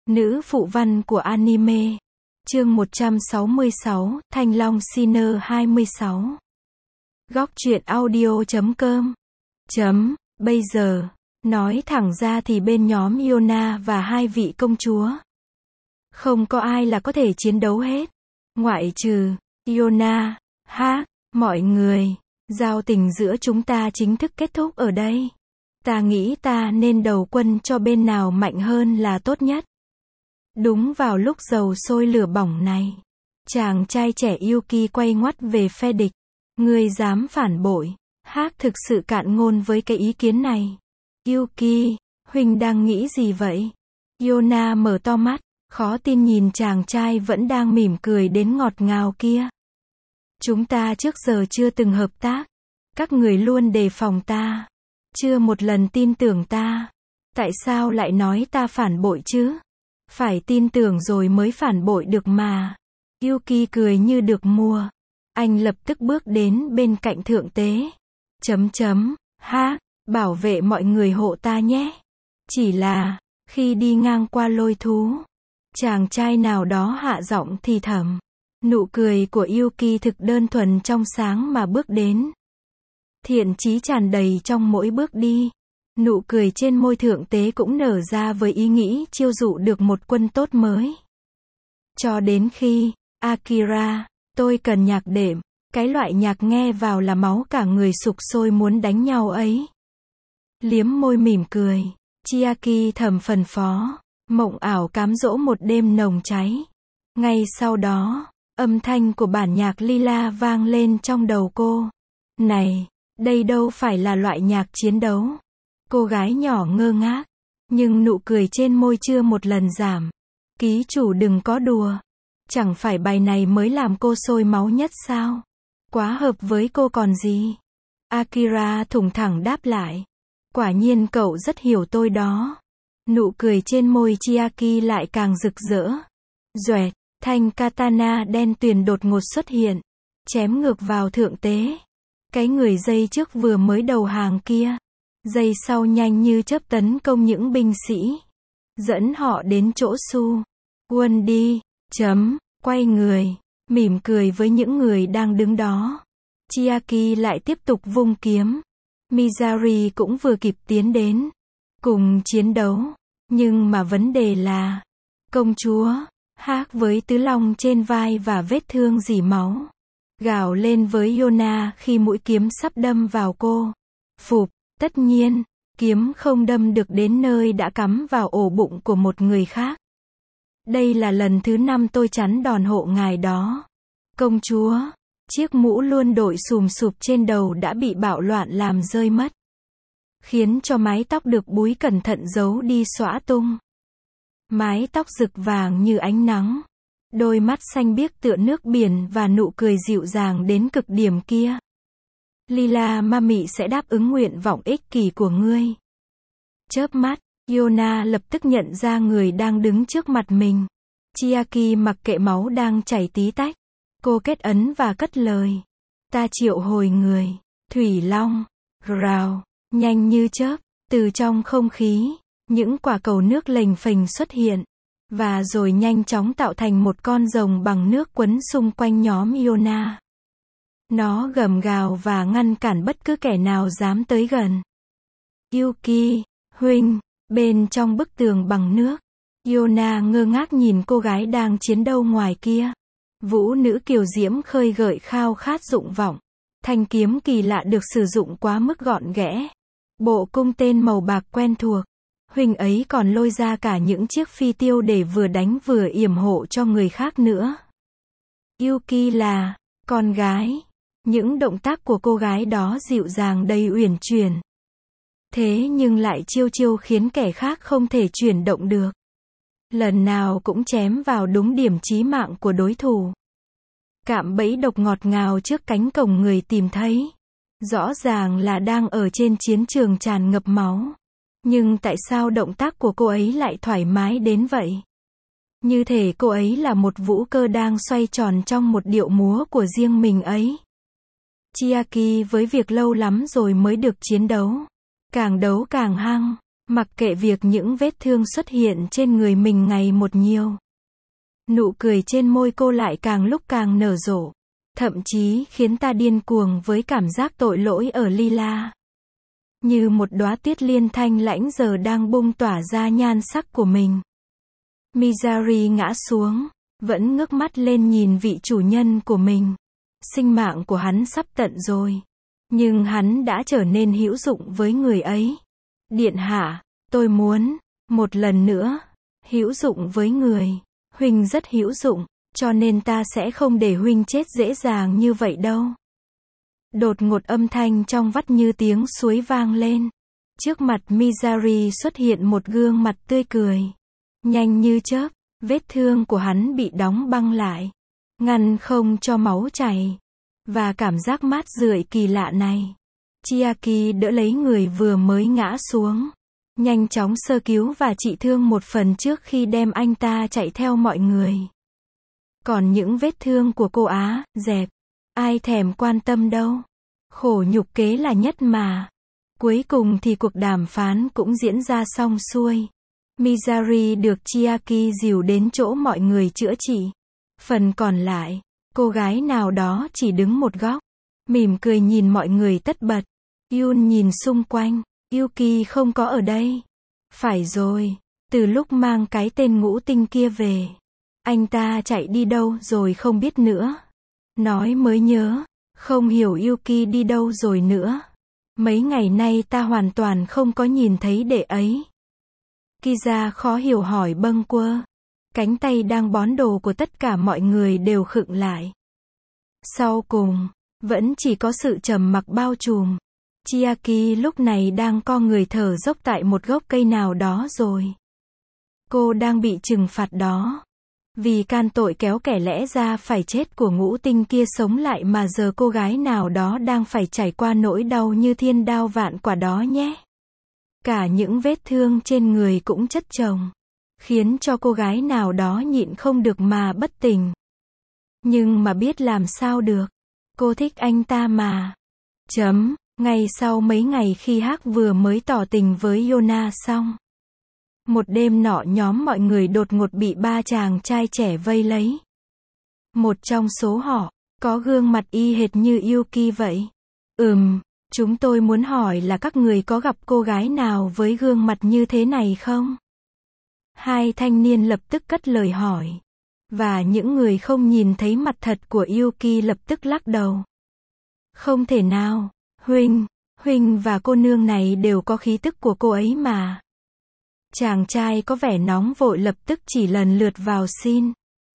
Nữ phụ văn của anime. Chương 166, Thanh Long Sinner 26. Góc truyện audio.com. Bây giờ, nói thẳng ra thì bên nhóm Yona và hai vị công chúa, không có ai là có thể chiến đấu hết. Ngoại trừ Yona. Mọi người, giao tình giữa chúng ta chính thức kết thúc ở đây. Ta nghĩ ta nên đầu quân cho bên nào mạnh hơn là tốt nhất. Đúng vào lúc dầu sôi lửa bỏng này, chàng trai trẻ Yuki quay ngoắt về phe địch. Ngươi dám phản bội? Thực sự cạn ngôn với cái ý kiến này. Yuki, huynh đang nghĩ gì vậy? Yona mở to mắt, khó tin nhìn chàng trai vẫn đang mỉm cười đến ngọt ngào kia. Chúng ta trước giờ chưa từng hợp tác. Các người luôn đề phòng ta, chưa một lần tin tưởng ta. Tại sao lại nói ta phản bội chứ? Phải tin tưởng rồi mới phản bội được mà. Yuki cười như được mùa. Anh lập tức bước đến bên cạnh thượng tế. Bảo vệ mọi người hộ ta nhé. Chỉ là, khi đi ngang qua lôi thú, chàng trai nào đó hạ giọng thì thầm. Nụ cười của Yuki thực đơn thuần trong sáng mà bước đến. Thiện chí tràn đầy trong mỗi bước đi. Nụ cười trên môi thượng tế cũng nở ra với ý nghĩ chiêu dụ được một quân tốt mới. Cho đến khi, Akira, tôi cần nhạc đệm, cái loại nhạc nghe vào là máu cả người sục sôi muốn đánh nhau ấy. Liếm môi mỉm cười, Chiaki thầm phân phó, mộng ảo cám dỗ một đêm nồng cháy. Ngay sau đó, âm thanh của bản nhạc Lila vang lên trong đầu cô. Này, đây đâu phải là loại nhạc chiến đấu. Cô gái nhỏ ngơ ngác, nhưng nụ cười trên môi chưa một lần giảm. Ký chủ đừng có đùa. Chẳng phải bài này mới làm cô sôi máu nhất sao? Quá hợp với cô còn gì? Akira thủng thẳng đáp lại. Quả nhiên cậu rất hiểu tôi đó. Nụ cười trên môi Chiaki lại càng rực rỡ. Doẹt, thanh katana đen tuyền đột ngột xuất hiện, chém ngược vào thượng tế. Cái người dây trước vừa mới đầu hàng kia, giây sau nhanh như chớp tấn công những binh sĩ, dẫn họ đến chỗ Su Quân đi. Quay người, mỉm cười với những người đang đứng đó. Chiaki lại tiếp tục vung kiếm. Mizari cũng vừa kịp tiến đến, cùng chiến đấu. Nhưng mà vấn đề là, công chúa, với tứ long trên vai và vết thương rỉ máu, gào lên với Yona khi mũi kiếm sắp đâm vào cô. Tất nhiên, kiếm không đâm được đến nơi đã cắm vào ổ bụng của một người khác. Đây là lần thứ 5 tôi chắn đòn hộ ngài đó. Công chúa, chiếc mũ luôn đội xùm xụp trên đầu đã bị bạo loạn làm rơi mất, khiến cho mái tóc được búi cẩn thận giấu đi xõa tung. Mái tóc rực vàng như ánh nắng, đôi mắt xanh biếc tựa nước biển và nụ cười dịu dàng đến cực điểm kia. Lila Mami sẽ đáp ứng nguyện vọng ích kỷ của ngươi. Chớp mắt, Yona lập tức nhận ra người đang đứng trước mặt mình. Chiaki mặc kệ máu đang chảy tí tách. Cô kết ấn và cất lời. Ta triệu hồi người. Thủy Long. Rào. Nhanh như chớp, từ trong không khí, những quả cầu nước lềnh phềnh xuất hiện. Và rồi nhanh chóng tạo thành một con rồng bằng nước quấn xung quanh nhóm Yona. Nó gầm gào và ngăn cản bất cứ kẻ nào dám tới gần. Yuki, huynh, bên trong bức tường bằng nước. Yona ngơ ngác nhìn cô gái đang chiến đấu ngoài kia. Vũ nữ kiều diễm khơi gợi khao khát dụng vọng. Thanh kiếm kỳ lạ được sử dụng quá mức gọn ghẽ. Bộ cung tên màu bạc quen thuộc. Huynh ấy còn lôi ra cả những chiếc phi tiêu để vừa đánh vừa yểm hộ cho người khác nữa. Yuki là con gái. Những động tác của cô gái đó dịu dàng đầy uyển chuyển. Thế nhưng lại chiêu chiêu khiến kẻ khác không thể chuyển động được. Lần nào cũng chém vào đúng điểm chí mạng của đối thủ. Cạm bẫy độc ngọt ngào trước cánh cổng người tìm thấy. Rõ ràng là đang ở trên chiến trường tràn ngập máu. Nhưng tại sao động tác của cô ấy lại thoải mái đến vậy? Như thể cô ấy là một vũ cơ đang xoay tròn trong một điệu múa của riêng mình ấy. Chiaki với việc lâu lắm rồi mới được chiến đấu. Càng đấu càng hăng. Mặc kệ việc những vết thương xuất hiện trên người mình ngày một nhiều. Nụ cười trên môi cô lại càng lúc càng nở rộ. Thậm chí khiến ta điên cuồng với cảm giác tội lỗi ở Lila. Như một đóa tuyết liên thanh lãnh giờ đang bung tỏa ra nhan sắc của mình. Mizari ngã xuống, vẫn ngước mắt lên nhìn vị chủ nhân của mình. Sinh mạng của hắn sắp tận rồi. Nhưng hắn đã trở nên hữu dụng với người ấy. Điện hạ, tôi muốn, một lần nữa, hữu dụng với người. Huynh rất hữu dụng, cho nên ta sẽ không để huynh chết dễ dàng như vậy đâu. Đột ngột âm thanh trong vắt như tiếng suối vang lên. Trước mặt Mizari xuất hiện một gương mặt tươi cười. Nhanh như chớp, vết thương của hắn bị đóng băng lại. Ngăn không cho máu chảy. Và cảm giác mát rượi kỳ lạ này. Chiaki đỡ lấy người vừa mới ngã xuống. Nhanh chóng sơ cứu và trị thương một phần trước khi đem anh ta chạy theo mọi người. Còn những vết thương của cô Á, dẹp. Ai thèm quan tâm đâu. Khổ nhục kế là nhất mà. Cuối cùng thì cuộc đàm phán cũng diễn ra xong xuôi. Mizari được Chiaki dìu đến chỗ mọi người chữa trị. Phần còn lại, cô gái nào đó chỉ đứng một góc. Mỉm cười nhìn mọi người tất bật. Yun nhìn xung quanh. Yuki không có ở đây. Phải rồi, từ lúc mang cái tên ngũ tinh kia về. Anh ta chạy đi đâu rồi không biết nữa. Nói mới nhớ, không hiểu Yuki đi đâu rồi nữa. Mấy ngày nay ta hoàn toàn không có nhìn thấy đệ ấy. Kiza khó hiểu hỏi bâng quơ. Cánh tay đang bón đồ của tất cả mọi người đều khựng lại. Sau cùng, vẫn chỉ có sự trầm mặc bao trùm. Chiaki lúc này đang co người thở dốc tại một gốc cây nào đó rồi. Cô đang bị trừng phạt đó. Vì can tội kéo kẻ lẽ ra phải chết của ngũ tinh kia sống lại mà giờ cô gái nào đó đang phải trải qua nỗi đau như thiên đao vạn quả đó nhé. Cả những vết thương trên người cũng chất chồng. Khiến cho cô gái nào đó nhịn không được mà bất tỉnh. Nhưng mà biết làm sao được. Cô thích anh ta mà. Ngày sau mấy ngày khi Hắc vừa mới tỏ tình với Yona xong. Một đêm nọ nhóm mọi người đột ngột bị ba chàng trai trẻ vây lấy. Một trong số họ, có gương mặt y hệt như Yuki vậy. Chúng tôi muốn hỏi là các người có gặp cô gái nào với gương mặt như thế này không? Hai thanh niên lập tức cất lời hỏi. Và những người không nhìn thấy mặt thật của Yuki lập tức lắc đầu. Không thể nào, Huynh và cô nương này đều có khí tức của cô ấy mà. Chàng trai có vẻ nóng vội lập tức chỉ lần lượt vào xin.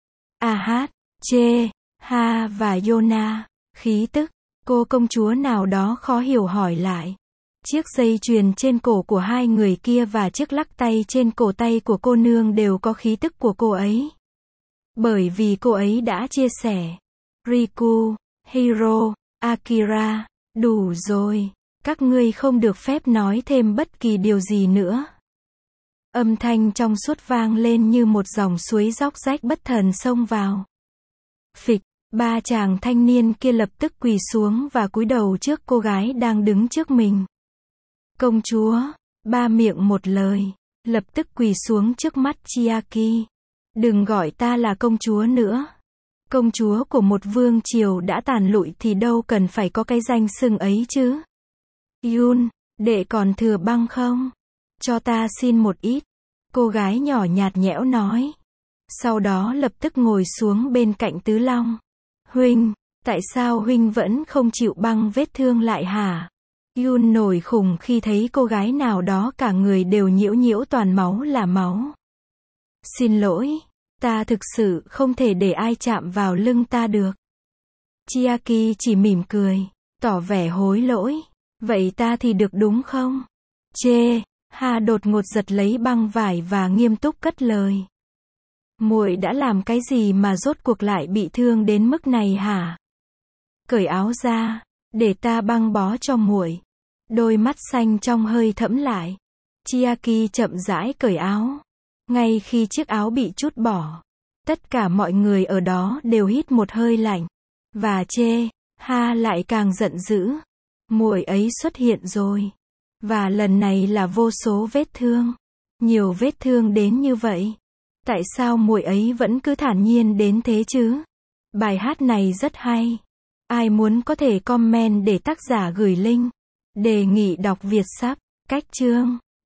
Che, Ha và Yona, khí tức, cô công chúa nào đó khó hiểu hỏi lại. Chiếc dây chuyền trên cổ của hai người kia và chiếc lắc tay trên cổ tay của cô nương đều có khí tức của cô ấy. Bởi vì cô ấy đã chia sẻ. Riku, Hiro, Akira, đủ rồi. Các ngươi không được phép nói thêm bất kỳ điều gì nữa. Âm thanh trong suốt vang lên như một dòng suối róc rách bất thần xông vào. Phịch, ba chàng thanh niên kia lập tức quỳ xuống và cúi đầu trước cô gái đang đứng trước mình. Công chúa, ba miệng một lời, lập tức quỳ xuống trước mắt Chiaki. Đừng gọi ta là công chúa nữa. Công chúa của một vương triều đã tàn lụi thì đâu cần phải có cái danh xưng ấy chứ. Yun, đệ còn thừa băng không? Cho ta xin một ít. Cô gái nhỏ nhạt nhẽo nói. Sau đó lập tức ngồi xuống bên cạnh Tứ Long. Huynh, tại sao huynh vẫn không chịu băng vết thương lại hả? Yun nổi khùng khi thấy cô gái nào đó cả người đều nhiễu nhiễu toàn máu là máu. Xin lỗi, ta thực sự không thể để ai chạm vào lưng ta được. Chiaki chỉ mỉm cười, tỏ vẻ hối lỗi. Vậy ta thì được đúng không? Ha đột ngột giật lấy băng vải và nghiêm túc cất lời. Muội đã làm cái gì mà rốt cuộc lại bị thương đến mức này hả? Cởi áo ra, để ta băng bó cho muội. Đôi mắt xanh trong hơi thẫm lại. Chiaki chậm rãi cởi áo. Ngay khi chiếc áo bị trút bỏ, tất cả mọi người ở đó đều hít một hơi lạnh. Và Ha lại càng giận dữ. Muội ấy xuất hiện rồi. Và lần này là vô số vết thương. Nhiều vết thương đến như vậy. Tại sao muội ấy vẫn cứ thản nhiên đến thế chứ? Bài hát này rất hay. Ai muốn có thể comment để tác giả gửi link. Đề nghị đọc Việt sắp. Cách chương.